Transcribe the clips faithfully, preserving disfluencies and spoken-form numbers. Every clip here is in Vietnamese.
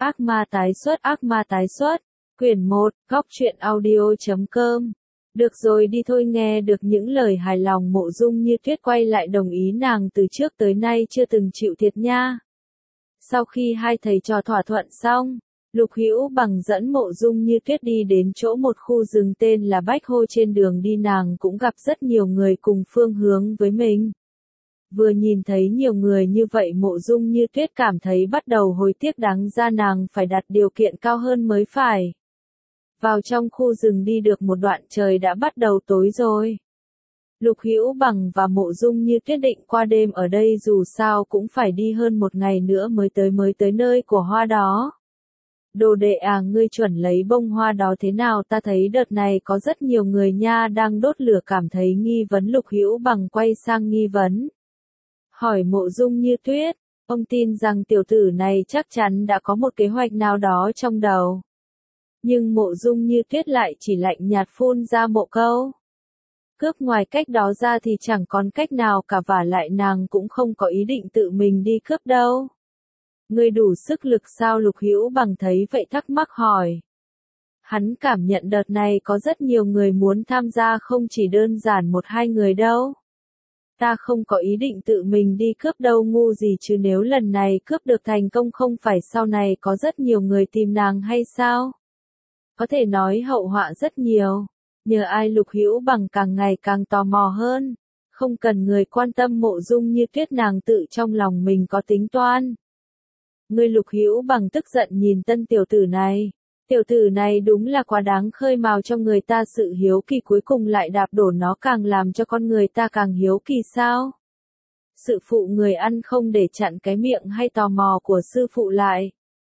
Ác ma tái xuất, ác ma tái xuất. Quyển một, góc truyện audio chấm com. Được rồi đi thôi, nghe được những lời hài lòng Mộ Dung Như Tuyết quay lại đồng ý nàng từ trước tới nay chưa từng chịu thiệt nha. Sau khi hai thầy trò thỏa thuận xong, Lục Hữu Bằng dẫn Mộ Dung Như Tuyết đi đến chỗ một khu rừng tên là Bách Hô. Trên đường đi nàng cũng gặp rất nhiều người cùng phương hướng với mình. Vừa nhìn thấy nhiều người như vậy Mộ Dung Như Tuyết cảm thấy bắt đầu hối tiếc, đáng ra nàng phải đặt điều kiện cao hơn mới phải. Vào trong khu rừng đi được một đoạn trời đã bắt đầu tối rồi. Lục Hữu Bằng và Mộ Dung Như Tuyết định qua đêm ở đây, dù sao cũng phải đi hơn một ngày nữa mới tới mới tới nơi của hoa đó. Đồ đệ à, ngươi chuẩn lấy bông hoa đó thế nào? Ta thấy đợt này có rất nhiều người nha đang đốt lửa, cảm thấy nghi vấn. Lục Hữu Bằng quay sang nghi vấn. Hỏi Mộ Dung Như Tuyết, ông tin rằng tiểu tử này chắc chắn đã có một kế hoạch nào đó trong đầu. Nhưng Mộ Dung Như Tuyết lại chỉ lạnh nhạt phun ra một câu. Cướp, ngoài cách đó ra thì chẳng còn cách nào cả, vả lại nàng cũng không có ý định tự mình đi cướp đâu. Ngươi đủ sức lực sao? Lục Hữu Bằng thấy vậy thắc mắc hỏi. Hắn cảm nhận đợt này có rất nhiều người muốn tham gia, không chỉ đơn giản một hai người đâu. Ta không có ý định tự mình đi cướp đâu, ngu gì chứ, nếu lần này cướp được thành công không phải sau này có rất nhiều người tìm nàng hay sao? Có thể nói hậu họa rất nhiều. Nhờ ai? Lục Hữu Bằng càng ngày càng tò mò hơn. Không cần người quan tâm Mộ Dung Như Tuyết, nàng tự trong lòng mình có tính toan. Ngươi, Lục Hữu Bằng tức giận nhìn tân tiểu tử này. Tiểu tử này đúng là quá đáng, khơi mào trong người ta sự hiếu kỳ cuối cùng lại đạp đổ nó, càng làm cho con người ta càng hiếu kỳ sao? Sư phụ người ăn không để chặn cái miệng hay tò mò của sư phụ lại.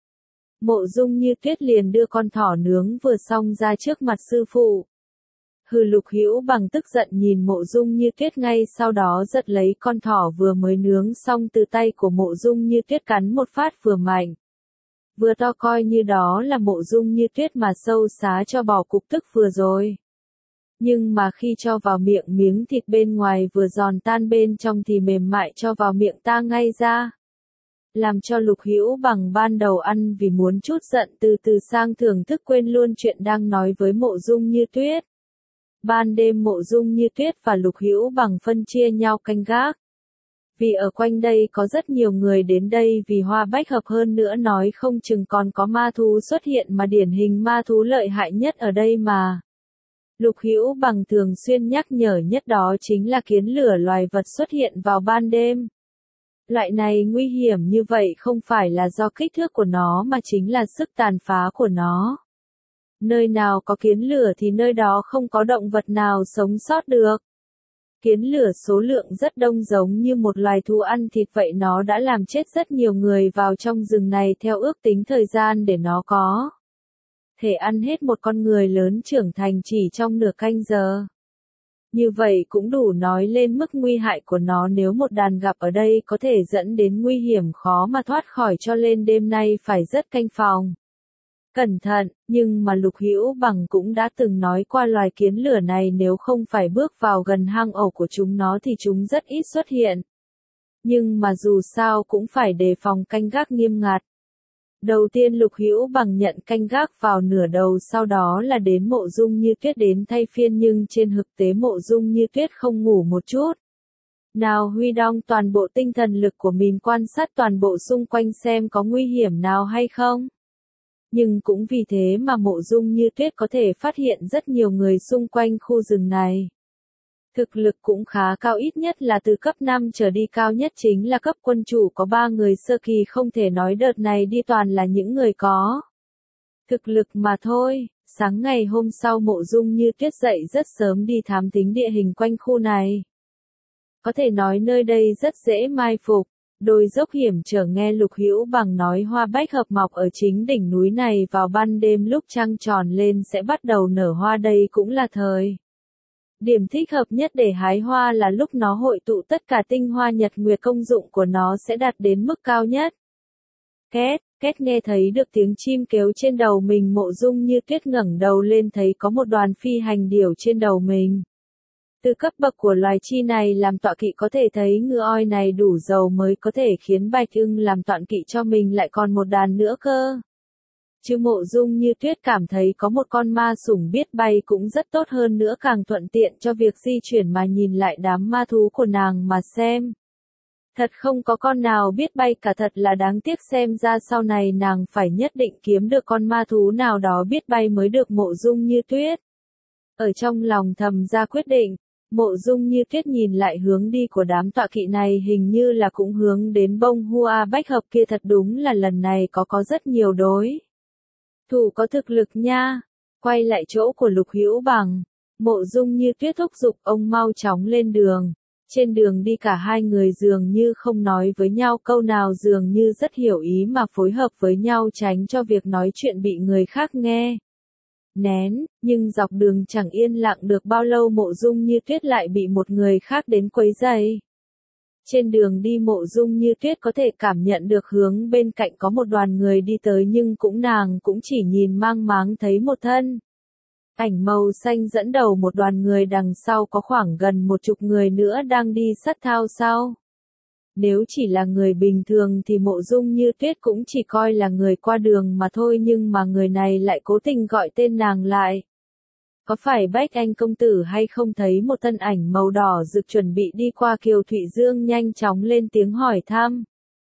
Mộ Dung Như Tuyết liền đưa con thỏ nướng vừa xong ra trước mặt sư phụ. Hừ, Lục Hữu Bằng tức giận nhìn Mộ Dung Như Tuyết, ngay sau đó giật lấy con thỏ vừa mới nướng xong từ tay của Mộ Dung Như Tuyết, cắn một phát vừa mạnh. Vừa to, coi như đó là Mộ Dung Như Tuyết mà sâu xá cho bỏ cục tức vừa rồi. Nhưng mà khi cho vào miệng, miếng thịt bên ngoài vừa giòn tan bên trong thì mềm mại, cho vào miệng ta ngay ra. Làm cho Lục Hữu Bằng ban đầu ăn vì muốn chút giận từ từ sang thưởng thức, quên luôn chuyện đang nói với Mộ Dung Như Tuyết. Ban đêm Mộ Dung Như Tuyết và Lục Hữu Bằng phân chia nhau canh gác. Vì ở quanh đây có rất nhiều người đến đây vì hoa bách hợp, hơn nữa nói không chừng còn có ma thú xuất hiện, mà điển hình ma thú lợi hại nhất ở đây mà Lục Hữu Bằng thường xuyên nhắc nhở nhất đó chính là kiến lửa, loài vật xuất hiện vào ban đêm. Loại này nguy hiểm như vậy không phải là do kích thước của nó mà chính là sức tàn phá của nó. Nơi nào có kiến lửa thì nơi đó không có động vật nào sống sót được. Kiến lửa số lượng rất đông, giống như một loài thú ăn thịt vậy, nó đã làm chết rất nhiều người vào trong rừng này. Theo ước tính thời gian để nó có thể ăn hết một con người lớn trưởng thành chỉ trong nửa canh giờ. Như vậy cũng đủ nói lên mức nguy hại của nó, nếu một đàn gặp ở đây có thể dẫn đến nguy hiểm khó mà thoát khỏi, cho nên đêm nay phải rất canh phòng. Cẩn thận, nhưng mà Lục Hữu Bằng cũng đã từng nói qua loài kiến lửa này nếu không phải bước vào gần hang ổ của chúng nó thì chúng rất ít xuất hiện. Nhưng mà dù sao cũng phải đề phòng, canh gác nghiêm ngặt. Đầu tiên Lục Hữu Bằng nhận canh gác vào nửa đầu, sau đó là đến Mộ Dung Như Tuyết đến thay phiên, nhưng trên thực tế Mộ Dung Như Tuyết không ngủ một chút nào, huy động toàn bộ tinh thần lực của mình quan sát toàn bộ xung quanh xem có nguy hiểm nào hay không. Nhưng cũng vì thế mà Mộ Dung Như Tuyết có thể phát hiện rất nhiều người xung quanh khu rừng này. Thực lực cũng khá cao, ít nhất là từ cấp năm trở đi, cao nhất chính là cấp quân chủ có ba người sơ kỳ, không thể nói đợt này đi toàn là những người có thực lực mà thôi. Sáng ngày hôm sau Mộ Dung Như Tuyết dậy rất sớm đi thám thính địa hình quanh khu này. Có thể nói nơi đây rất dễ mai phục. Đồi dốc hiểm trở, nghe Lục Hữu Bằng nói hoa bách hợp mọc ở chính đỉnh núi này, vào ban đêm lúc trăng tròn lên sẽ bắt đầu nở hoa, đây cũng là thời điểm thích hợp nhất để hái hoa, là lúc nó hội tụ tất cả tinh hoa nhật nguyệt, công dụng của nó sẽ đạt đến mức cao nhất. Két, két, nghe thấy được tiếng chim kêu trên đầu mình, Mộ Dung Như Tuyết ngẩng đầu lên thấy có một đoàn phi hành điểu trên đầu mình. Từ cấp bậc của loài chi này làm tọa kỵ, có thể thấy ngựa oi này đủ giàu mới có thể khiến Bạch Ưng làm tọa kỵ cho mình, lại còn một đàn nữa cơ. Chứ Mộ Dung Như Tuyết cảm thấy có một con ma sủng biết bay cũng rất tốt, hơn nữa càng thuận tiện cho việc di chuyển, mà nhìn lại đám ma thú của nàng mà xem. Thật không có con nào biết bay cả, thật là đáng tiếc, xem ra sau này nàng phải nhất định kiếm được con ma thú nào đó biết bay mới được. Mộ Dung Như Tuyết ở trong lòng thầm ra quyết định. Mộ Dung Như Tuyết nhìn lại hướng đi của đám tọa kỵ này, hình như là cũng hướng đến bông hoa bách hợp kia, thật đúng là lần này có có rất nhiều đối thủ có thực lực nha. Quay lại chỗ của Lục Hữu Bằng, Mộ Dung Như Tuyết thúc giục ông mau chóng lên đường. Trên đường đi cả hai người dường như không nói với nhau câu nào, dường như rất hiểu ý mà phối hợp với nhau tránh cho việc nói chuyện bị người khác nghe nén, nhưng dọc đường chẳng yên lặng được bao lâu, Mộ Dung Như Tuyết lại bị một người khác đến quấy rầy. Trên đường đi Mộ Dung Như Tuyết có thể cảm nhận được hướng bên cạnh có một đoàn người đi tới, nhưng cũng nàng cũng chỉ nhìn mang máng thấy một thân ảnh màu xanh dẫn đầu một đoàn người, đằng sau có khoảng gần một chục người nữa đang đi sát thao sau. Nếu chỉ là người bình thường thì Mộ Dung Như Tuyết cũng chỉ coi là người qua đường mà thôi, nhưng mà người này lại cố tình gọi tên nàng lại. Có phải Bách Anh công tử hay không? Thấy một thân ảnh màu đỏ rực chuẩn bị đi qua, Kiều Thụy Dương nhanh chóng lên tiếng hỏi thăm.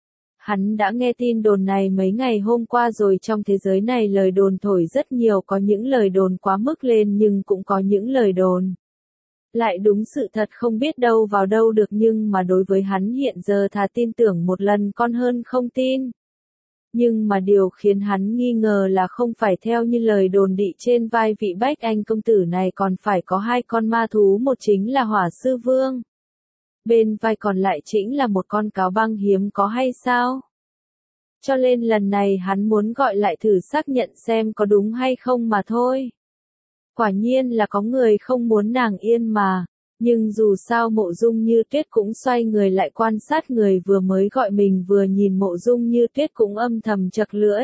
Hắn đã nghe tin đồn này mấy ngày hôm qua rồi, trong thế giới này lời đồn thổi rất nhiều, có những lời đồn quá mức lên nhưng cũng có những lời đồn lại đúng sự thật, không biết đâu vào đâu được, nhưng mà đối với hắn hiện giờ thà tin tưởng một lần còn hơn không tin. Nhưng mà điều khiến hắn nghi ngờ là không phải theo như lời đồn đị trên vai vị Bách Anh công tử này còn phải có hai con ma thú, một chính là Hỏa Sư Vương, bên vai còn lại chính là một con cáo băng hiếm có hay sao? Cho nên lần này hắn muốn gọi lại thử xác nhận xem có đúng hay không mà thôi. Quả nhiên là có người không muốn nàng yên mà, nhưng dù sao Mộ Dung Như Tuyết cũng xoay người lại quan sát người vừa mới gọi mình, vừa nhìn Mộ Dung Như Tuyết cũng âm thầm chật lưỡi.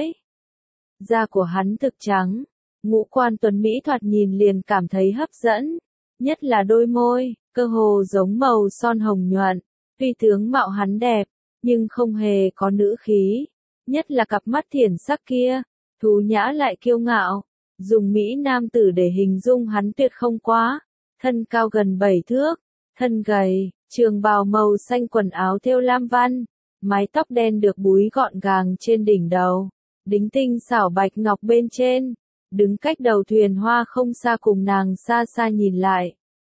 Da của hắn thực trắng, ngũ quan tuấn mỹ, thoạt nhìn liền cảm thấy hấp dẫn, nhất là đôi môi, cơ hồ giống màu son hồng nhuận. Tuy tướng mạo hắn đẹp, nhưng không hề có nữ khí, nhất là cặp mắt thiển sắc kia, thú nhã lại kiêu ngạo. Dùng Mỹ nam tử để hình dung hắn tuyệt không quá. Thân cao gần bảy thước, thân gầy, trường bào màu xanh, quần áo thêu lam văn, mái tóc đen được búi gọn gàng trên đỉnh đầu, đính tinh xảo bạch ngọc bên trên, đứng cách đầu thuyền hoa không xa, cùng nàng xa xa nhìn lại.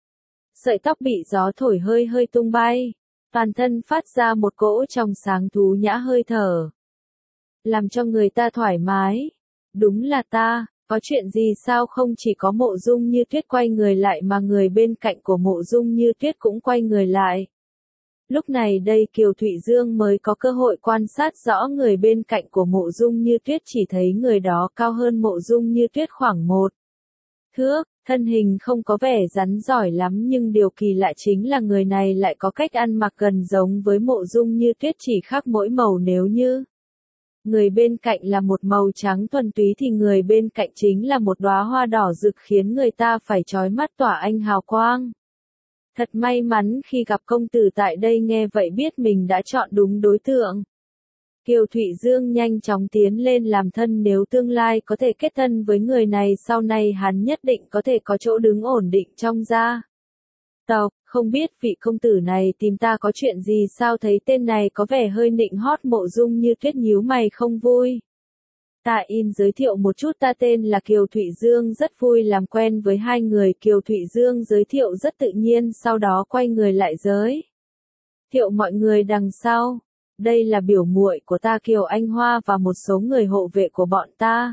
Sợi tóc bị gió thổi hơi hơi tung bay, toàn thân phát ra một cỗ trong sáng thú nhã hơi thở, làm cho người ta thoải mái. Đúng là ta. Có chuyện gì sao? Không chỉ có Mộ Dung Như Tuyết quay người lại mà người bên cạnh của Mộ Dung Như Tuyết cũng quay người lại. Lúc này đây Kiều Thụy Dương mới có cơ hội quan sát rõ người bên cạnh của Mộ Dung Như Tuyết, chỉ thấy người đó cao hơn Mộ Dung Như Tuyết khoảng một thước, thân hình không có vẻ rắn giỏi lắm, nhưng điều kỳ lạ chính là người này lại có cách ăn mặc gần giống với Mộ Dung Như Tuyết, chỉ khác mỗi màu. Nếu như người bên cạnh là một màu trắng thuần túy thì người bên cạnh chính là một đóa hoa đỏ rực, khiến người ta phải chói mắt tỏa ánh hào quang. Thật may mắn khi gặp công tử tại đây, nghe vậy biết mình đã chọn đúng đối tượng. Kiều Thụy Dương nhanh chóng tiến lên làm thân, nếu tương lai có thể kết thân với người này, sau này hắn nhất định có thể có chỗ đứng ổn định trong gia tộc. Không biết vị công tử này tìm ta có chuyện gì sao? Thấy tên này có vẻ hơi nịnh hót, Mộ Dung Như Tuyết nhíu mày không vui. Tạ In giới thiệu một chút, ta tên là Kiều Thụy Dương, rất vui làm quen với hai người. Kiều Thụy Dương giới thiệu rất tự nhiên, sau đó quay người lại giới thiệu mọi người đằng sau. Đây là biểu muội của ta Kiều Anh Hoa và một số người hộ vệ của bọn ta.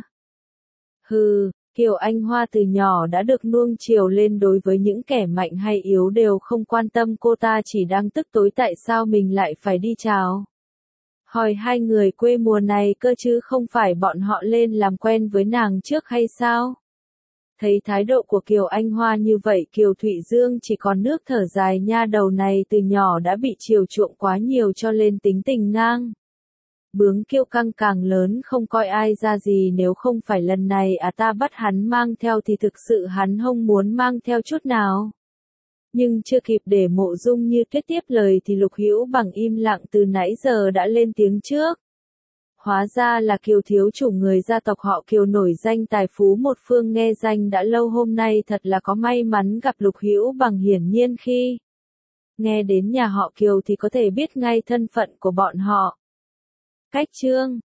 Hừ. Kiều Anh Hoa từ nhỏ đã được nuông chiều lên, đối với những kẻ mạnh hay yếu đều không quan tâm, cô ta chỉ đang tức tối tại sao mình lại phải đi chào hỏi hai người quê mùa này cơ chứ không phải bọn họ lên làm quen với nàng trước hay sao? Thấy thái độ của Kiều Anh Hoa như vậy, Kiều Thụy Dương chỉ còn nước thở dài, nha đầu này từ nhỏ đã bị chiều chuộng quá nhiều cho nên tính tình ngang bướng kiêu căng càng lớn, không coi ai ra gì. Nếu không phải lần này à ta bắt hắn mang theo thì thực sự hắn không muốn mang theo chút nào. Nhưng chưa kịp để Mộ Dung Như Tuyết tiếp lời thì Lục Hữu Bằng im lặng từ nãy giờ đã lên tiếng trước. Hóa ra là Kiều thiếu chủ người gia tộc họ Kiều nổi danh tài phú một phương, nghe danh đã lâu, hôm nay thật là có may mắn gặp Lục Hữu Bằng. Hiển nhiên khi nghe đến nhà họ Kiều thì có thể biết ngay thân phận của bọn họ. Cách chương